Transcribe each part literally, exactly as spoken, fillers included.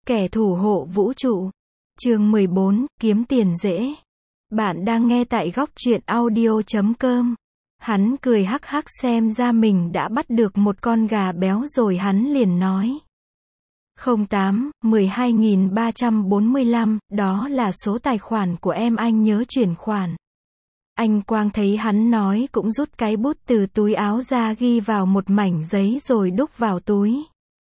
Kẻ thủ hộ vũ trụ. Chương mười bốn, kiếm tiền dễ. Bạn đang nghe tại góc truyện audio chấm com. Hắn cười hắc hắc xem ra mình đã bắt được một con gà béo rồi hắn liền nói. không tám, mười hai nghìn ba trăm bốn mươi lăm, đó là số tài khoản của em, anh nhớ chuyển khoản. Anh Quang thấy hắn nói cũng rút cái bút từ túi áo ra ghi vào một mảnh giấy rồi đúc vào túi.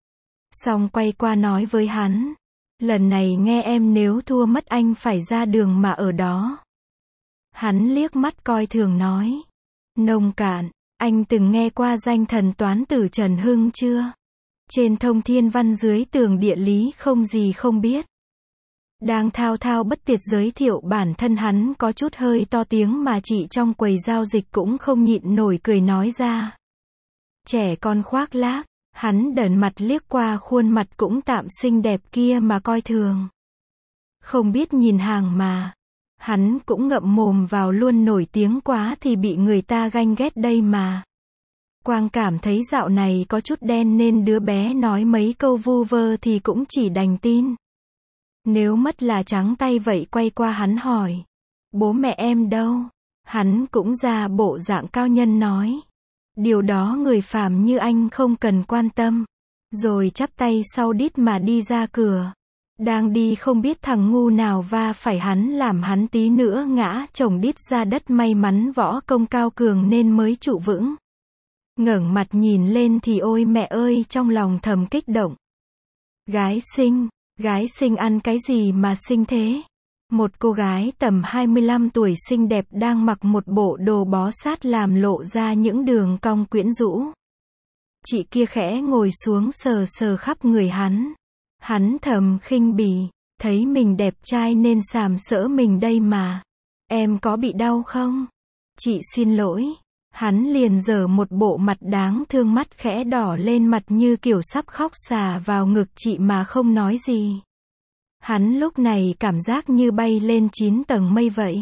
Xong quay qua nói với hắn. Lần này nghe em nếu thua mất anh phải ra đường mà ở đó. Hắn liếc mắt coi thường nói. Nông cạn, anh từng nghe qua danh thần toán tử Trần Hưng chưa? Trên thông thiên văn dưới tường địa lý không gì không biết. Đang thao thao bất tuyệt giới thiệu bản thân hắn có chút hơi to tiếng mà chị trong quầy giao dịch cũng không nhịn nổi cười nói ra. Trẻ con khoác lác, hắn đờn mặt liếc qua khuôn mặt cũng tạm xinh đẹp kia mà coi thường. Không biết nhìn hàng mà. Hắn cũng ngậm mồm vào luôn, nổi tiếng quá thì bị người ta ganh ghét đây mà. Quang cảm thấy dạo này có chút đen nên đứa bé nói mấy câu vu vơ thì cũng chỉ đành tin. Nếu mất là trắng tay vậy quay qua hắn hỏi. Bố mẹ em đâu? Hắn cũng ra bộ dạng cao nhân nói. Điều đó người phàm như anh không cần quan tâm. Rồi chắp tay sau đít mà đi ra cửa. Đang đi không biết thằng ngu nào va phải hắn làm hắn tí nữa ngã chồng đít ra đất, may mắn võ công cao cường nên mới trụ vững. Ngẩng mặt nhìn lên thì ôi mẹ ơi, trong lòng thầm kích động. Gái xinh, gái xinh ăn cái gì mà xinh thế? Một cô gái tầm hai mươi lăm tuổi xinh đẹp đang mặc một bộ đồ bó sát làm lộ ra những đường cong quyến rũ. Chị kia khẽ ngồi xuống sờ sờ khắp người hắn. Hắn thầm khinh bỉ, thấy mình đẹp trai nên sàm sỡ mình đây mà. Em có bị đau không? Chị xin lỗi. Hắn liền giở một bộ mặt đáng thương, mắt khẽ đỏ lên, mặt như kiểu sắp khóc, xà vào ngực chị mà không nói gì. Hắn lúc này cảm giác như bay lên chín tầng mây vậy.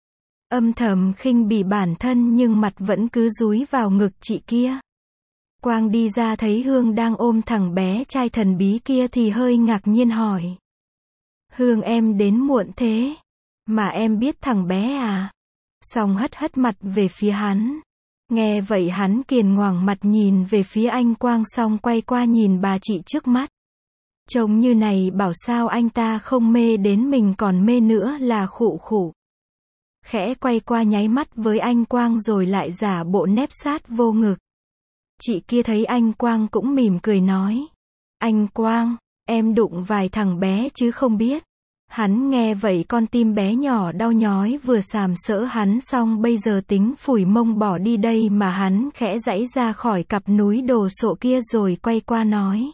Âm thầm khinh bỉ bản thân nhưng mặt vẫn cứ dúi vào ngực chị kia. Quang đi ra thấy Hương đang ôm thằng bé trai thần bí kia thì hơi ngạc nhiên hỏi. Hương, em đến muộn thế? Mà em biết thằng bé à? Xong hất hất mặt về phía hắn. Nghe vậy hắn kiền ngoằng mặt nhìn về phía anh Quang, xong quay qua nhìn bà chị trước mắt. Trông như này bảo sao anh ta không mê đến mình còn mê nữa là khụ khụ. Khẽ quay qua nháy mắt với anh Quang rồi lại giả bộ nép sát vô ngực. Chị kia thấy anh Quang cũng mỉm cười nói. Anh Quang, em đụng vài thằng bé chứ không biết. Hắn nghe vậy con tim bé nhỏ đau nhói, vừa sàm sỡ hắn xong bây giờ tính phủi mông bỏ đi đây mà hắn khẽ giãy ra khỏi cặp núi đồ sộ kia rồi quay qua nói.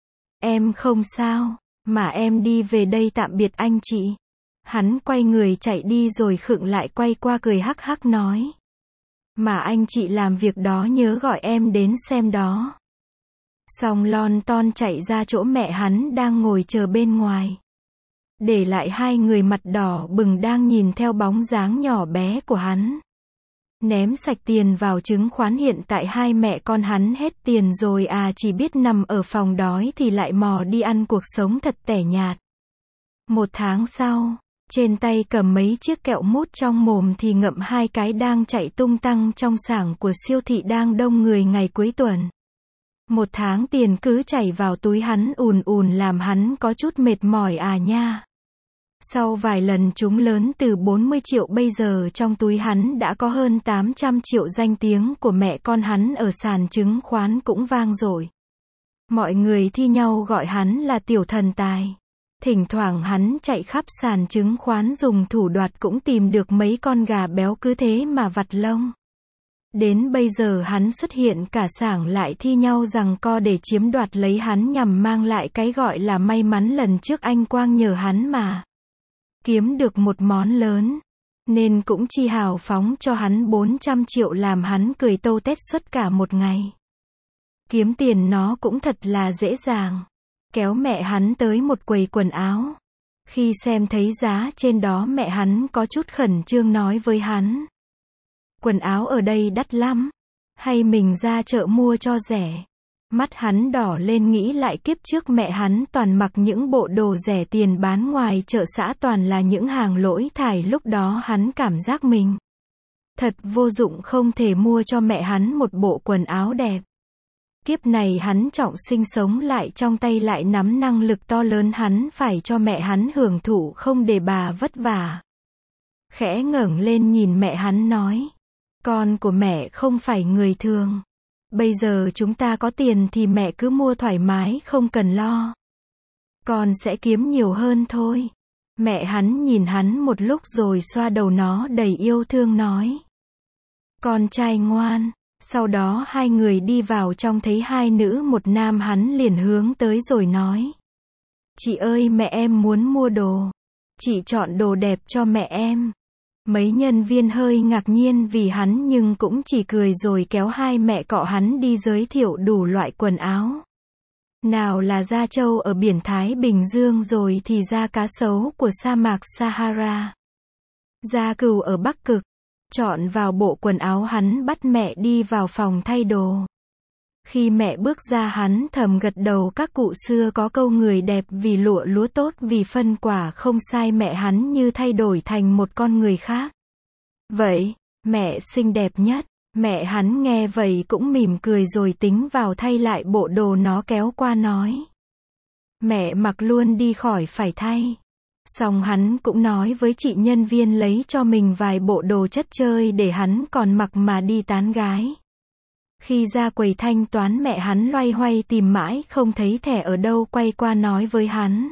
Em không sao, mà em đi về đây, tạm biệt anh chị. Hắn quay người chạy đi rồi khựng lại quay qua cười hắc hắc nói. Mà anh chị làm việc đó nhớ gọi em đến xem đó. Xong lon ton chạy ra chỗ mẹ hắn đang ngồi chờ bên ngoài. Để lại hai người mặt đỏ bừng đang nhìn theo bóng dáng nhỏ bé của hắn. Ném sạch tiền vào chứng khoán, hiện tại hai mẹ con hắn hết tiền rồi à, chỉ biết nằm ở phòng đói thì lại mò đi ăn cuộc sống thật tẻ nhạt. Một tháng sau, trên tay cầm mấy chiếc kẹo mút, trong mồm thì ngậm hai cái, đang chạy tung tăng trong sảng của siêu thị đang đông người ngày cuối tuần. Một tháng tiền cứ chảy vào túi hắn ùn ùn làm hắn có chút mệt mỏi à nha. Sau vài lần trúng lớn từ bốn mươi triệu, bây giờ trong túi hắn đã có hơn tám trăm triệu, danh tiếng của mẹ con hắn ở sàn chứng khoán cũng vang dội. Mọi người thi nhau gọi hắn là tiểu thần tài. Thỉnh thoảng hắn chạy khắp sàn chứng khoán dùng thủ đoạt cũng tìm được mấy con gà béo, cứ thế mà vặt lông. Đến bây giờ hắn xuất hiện cả sảng lại thi nhau giằng co để chiếm đoạt lấy hắn, nhằm mang lại cái gọi là may mắn lần trước anh Quang nhờ hắn mà kiếm được một món lớn, nên cũng chi hào phóng cho hắn bốn trăm triệu làm hắn cười tâu tét suốt cả một ngày. Kiếm tiền nó cũng thật là dễ dàng. Kéo mẹ hắn tới một quầy quần áo. Khi xem thấy giá trên đó mẹ hắn có chút khẩn trương nói với hắn. Quần áo ở đây đắt lắm. Hay mình ra chợ mua cho rẻ. Mắt hắn đỏ lên nghĩ lại kiếp trước mẹ hắn toàn mặc những bộ đồ rẻ tiền bán ngoài chợ xã toàn là những hàng lỗi thải, lúc đó hắn cảm giác mình thật vô dụng, không thể mua cho mẹ hắn một bộ quần áo đẹp. Kiếp này hắn trọng sinh sống lại, trong tay lại nắm năng lực to lớn, hắn phải cho mẹ hắn hưởng thụ, không để bà vất vả. Khẽ ngẩng lên nhìn mẹ hắn nói, con của mẹ không phải người thường. Bây giờ chúng ta có tiền thì mẹ cứ mua thoải mái, không cần lo. Con sẽ kiếm nhiều hơn thôi. Mẹ hắn nhìn hắn một lúc rồi xoa đầu nó đầy yêu thương nói, con trai ngoan. Sau đó hai người đi vào trong, thấy hai nữ một nam, hắn liền hướng tới rồi nói, chị ơi, mẹ em muốn mua đồ. Chị chọn đồ đẹp cho mẹ em. Mấy nhân viên hơi ngạc nhiên vì hắn nhưng cũng chỉ cười rồi kéo hai mẹ cọ hắn đi giới thiệu đủ loại quần áo. Nào là da trâu ở biển Thái Bình Dương, rồi thì da cá sấu của sa mạc Sahara, da cừu ở Bắc Cực. Chọn vào bộ quần áo, hắn bắt mẹ đi vào phòng thay đồ. Khi mẹ bước ra hắn thầm gật đầu, các cụ xưa có câu người đẹp vì lụa, lúa tốt vì phân, quả không sai, mẹ hắn như thay đổi thành một con người khác. Vậy, mẹ xinh đẹp nhất. Mẹ hắn nghe vậy cũng mỉm cười rồi tính vào thay lại bộ đồ, nó kéo qua nói, mẹ mặc luôn đi, khỏi phải thay. Xong hắn cũng nói với chị nhân viên lấy cho mình vài bộ đồ chất chơi để hắn còn mặc mà đi tán gái. Khi ra quầy thanh toán, mẹ hắn loay hoay tìm mãi không thấy thẻ ở đâu, quay qua nói với hắn,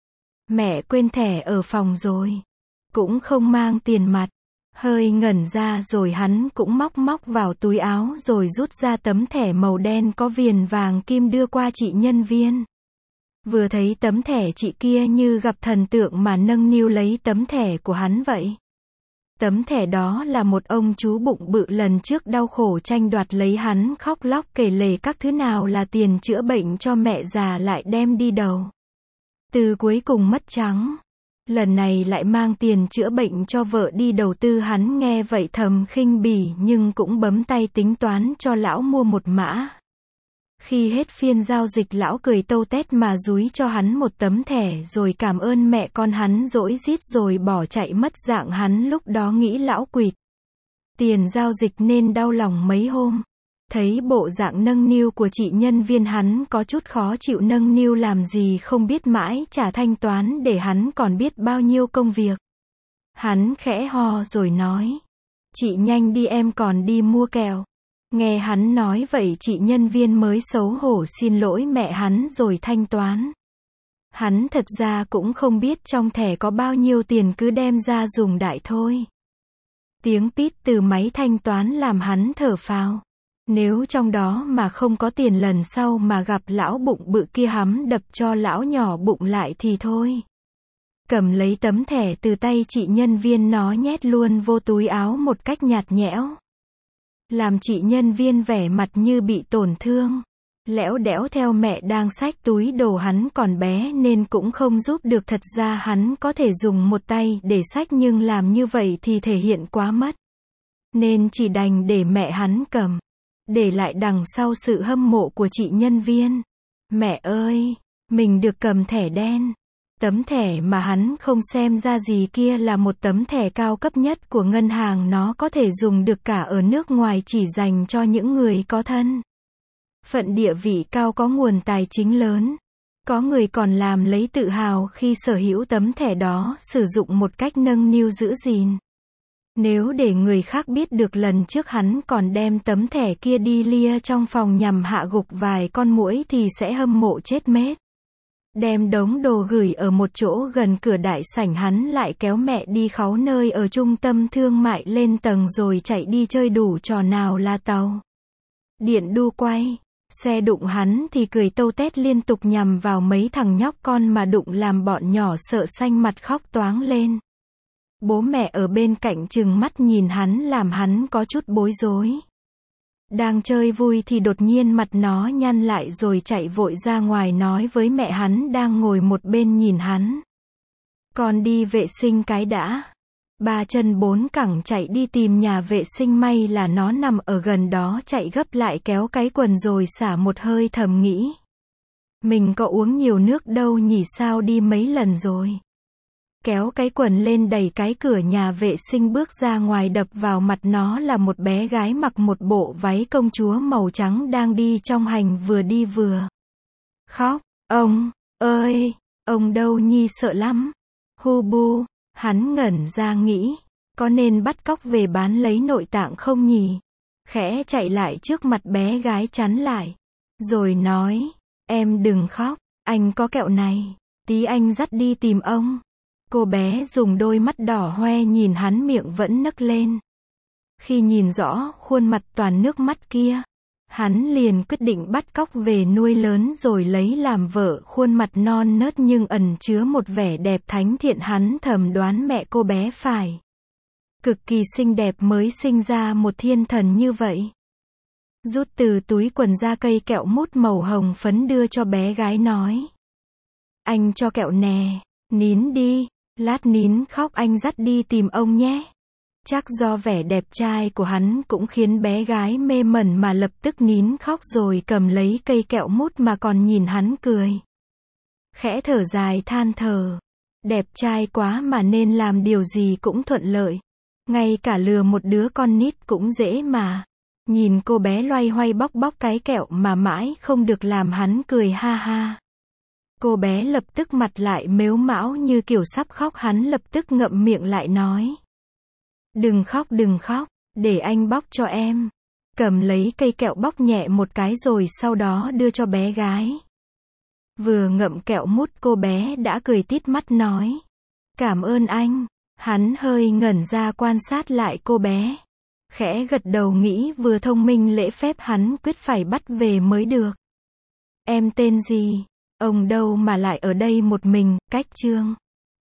mẹ quên thẻ ở phòng rồi. Cũng không mang tiền mặt. Hơi ngẩn ra rồi hắn cũng móc móc vào túi áo rồi rút ra tấm thẻ màu đen có viền vàng kim đưa qua chị nhân viên. Vừa thấy tấm thẻ, chị kia như gặp thần tượng mà nâng niu lấy tấm thẻ của hắn vậy. Tấm thẻ đó là một ông chú bụng bự lần trước đau khổ tranh đoạt lấy hắn, khóc lóc kể lể các thứ nào là tiền chữa bệnh cho mẹ già lại đem đi đầu. Từ cuối cùng mất trắng. Lần này lại mang tiền chữa bệnh cho vợ đi đầu tư, hắn nghe vậy thầm khinh bỉ nhưng cũng bấm tay tính toán cho lão mua một mã. Khi hết phiên giao dịch, lão cười tâu tét mà dúi cho hắn một tấm thẻ rồi cảm ơn mẹ con hắn dỗi rít rồi bỏ chạy mất dạng. Hắn lúc đó nghĩ lão quỵt tiền giao dịch nên đau lòng mấy hôm. Thấy bộ dạng nâng niu của chị nhân viên, hắn có chút khó chịu, nâng niu làm gì không biết mãi trả thanh toán để hắn còn biết bao nhiêu công việc. Hắn khẽ ho rồi nói, chị nhanh đi, em còn đi mua kẹo. Nghe hắn nói vậy, chị nhân viên mới xấu hổ xin lỗi mẹ hắn rồi thanh toán. Hắn thật ra cũng không biết trong thẻ có bao nhiêu tiền, cứ đem ra dùng đại thôi. Tiếng pít từ máy thanh toán làm hắn thở phào. Nếu trong đó mà không có tiền, lần sau mà gặp lão bụng bự kia hắm đập cho lão nhỏ bụng lại thì thôi. Cầm lấy tấm thẻ từ tay chị nhân viên, nó nhét luôn vô túi áo một cách nhạt nhẽo. Làm chị nhân viên vẻ mặt như bị tổn thương. Lẽo đẽo theo mẹ đang xách túi đồ, hắn còn bé nên cũng không giúp được. Thật ra hắn có thể dùng một tay để xách nhưng làm như vậy thì thể hiện quá mất. Nên chỉ đành để mẹ hắn cầm. Để lại đằng sau sự hâm mộ của chị nhân viên. Mẹ ơi, mình được cầm thẻ đen. Tấm thẻ mà hắn không xem ra gì kia là một tấm thẻ cao cấp nhất của ngân hàng, nó có thể dùng được cả ở nước ngoài, chỉ dành cho những người có thân phận địa vị cao, có nguồn tài chính lớn. Có người còn làm lấy tự hào khi sở hữu tấm thẻ đó, sử dụng một cách nâng niu giữ gìn. Nếu để người khác biết được, lần trước hắn còn đem tấm thẻ kia đi lia trong phòng nhằm hạ gục vài con muỗi thì sẽ hâm mộ chết mết. Đem đống đồ gửi ở một chỗ gần cửa đại sảnh, hắn lại kéo mẹ đi khắp nơi ở trung tâm thương mại, lên tầng rồi chạy đi chơi đủ trò, nào là tàu điện đu quay. Xe đụng hắn thì cười tâu tét liên tục nhằm vào mấy thằng nhóc con, mà đụng làm bọn nhỏ sợ xanh mặt khóc toáng lên. Bố mẹ ở bên cạnh trừng mắt nhìn hắn làm hắn có chút bối rối. Đang chơi vui thì đột nhiên mặt nó nhăn lại rồi chạy vội ra ngoài nói với mẹ hắn đang ngồi một bên nhìn hắn, con đi vệ sinh cái đã. Ba chân bốn cẳng chạy đi tìm nhà vệ sinh, may là nó nằm ở gần đó, chạy gấp lại kéo cái quần rồi xả một hơi, thầm nghĩ. Mình có uống nhiều nước đâu nhỉ, sao đi mấy lần rồi. Kéo cái quần lên, đẩy cái cửa nhà vệ sinh bước ra ngoài, đập vào mặt nó là một bé gái mặc một bộ váy công chúa màu trắng đang đi trong hành, vừa đi vừa khóc. Ông ơi, ông đâu nhi, sợ lắm. Hu bu, hắn ngẩn ra nghĩ, có nên bắt cóc về bán lấy nội tạng không nhỉ? Khẽ chạy lại trước mặt bé gái, chắn lại, rồi nói, em đừng khóc, anh có kẹo này, tí anh dắt đi tìm ông. Cô bé dùng đôi mắt đỏ hoe nhìn hắn, miệng vẫn nấc lên. Khi nhìn rõ khuôn mặt toàn nước mắt kia, hắn liền quyết định bắt cóc về nuôi lớn rồi lấy làm vợ. Khuôn mặt non nớt nhưng ẩn chứa một vẻ đẹp thánh thiện, hắn thầm đoán mẹ cô bé phải cực kỳ xinh đẹp mới sinh ra một thiên thần như vậy. Rút từ túi quần ra cây kẹo mút màu hồng phấn đưa cho bé gái, nói, anh cho kẹo nè, nín đi, lát nín khóc anh dắt đi tìm ông nhé. Chắc do vẻ đẹp trai của hắn cũng khiến bé gái mê mẩn mà lập tức nín khóc rồi cầm lấy cây kẹo mút mà còn nhìn hắn cười. Khẽ thở dài than thở, đẹp trai quá mà nên làm điều gì cũng thuận lợi. Ngay cả lừa một đứa con nít cũng dễ mà. Nhìn cô bé loay hoay bóc bóc cái kẹo mà mãi không được làm hắn cười ha ha. Cô bé lập tức mặt lại mếu mão như kiểu sắp khóc, hắn lập tức ngậm miệng lại nói. Đừng khóc đừng khóc, để anh bóc cho em. Cầm lấy cây kẹo bóc nhẹ một cái rồi sau đó đưa cho bé gái. Vừa ngậm kẹo mút cô bé đã cười tít mắt nói. Cảm ơn anh. Hắn hơi ngẩn ra quan sát lại cô bé. Khẽ gật đầu nghĩ vừa thông minh lễ phép, hắn quyết phải bắt về mới được. Em tên gì? Ông đâu mà lại ở đây một mình? Cách Trương.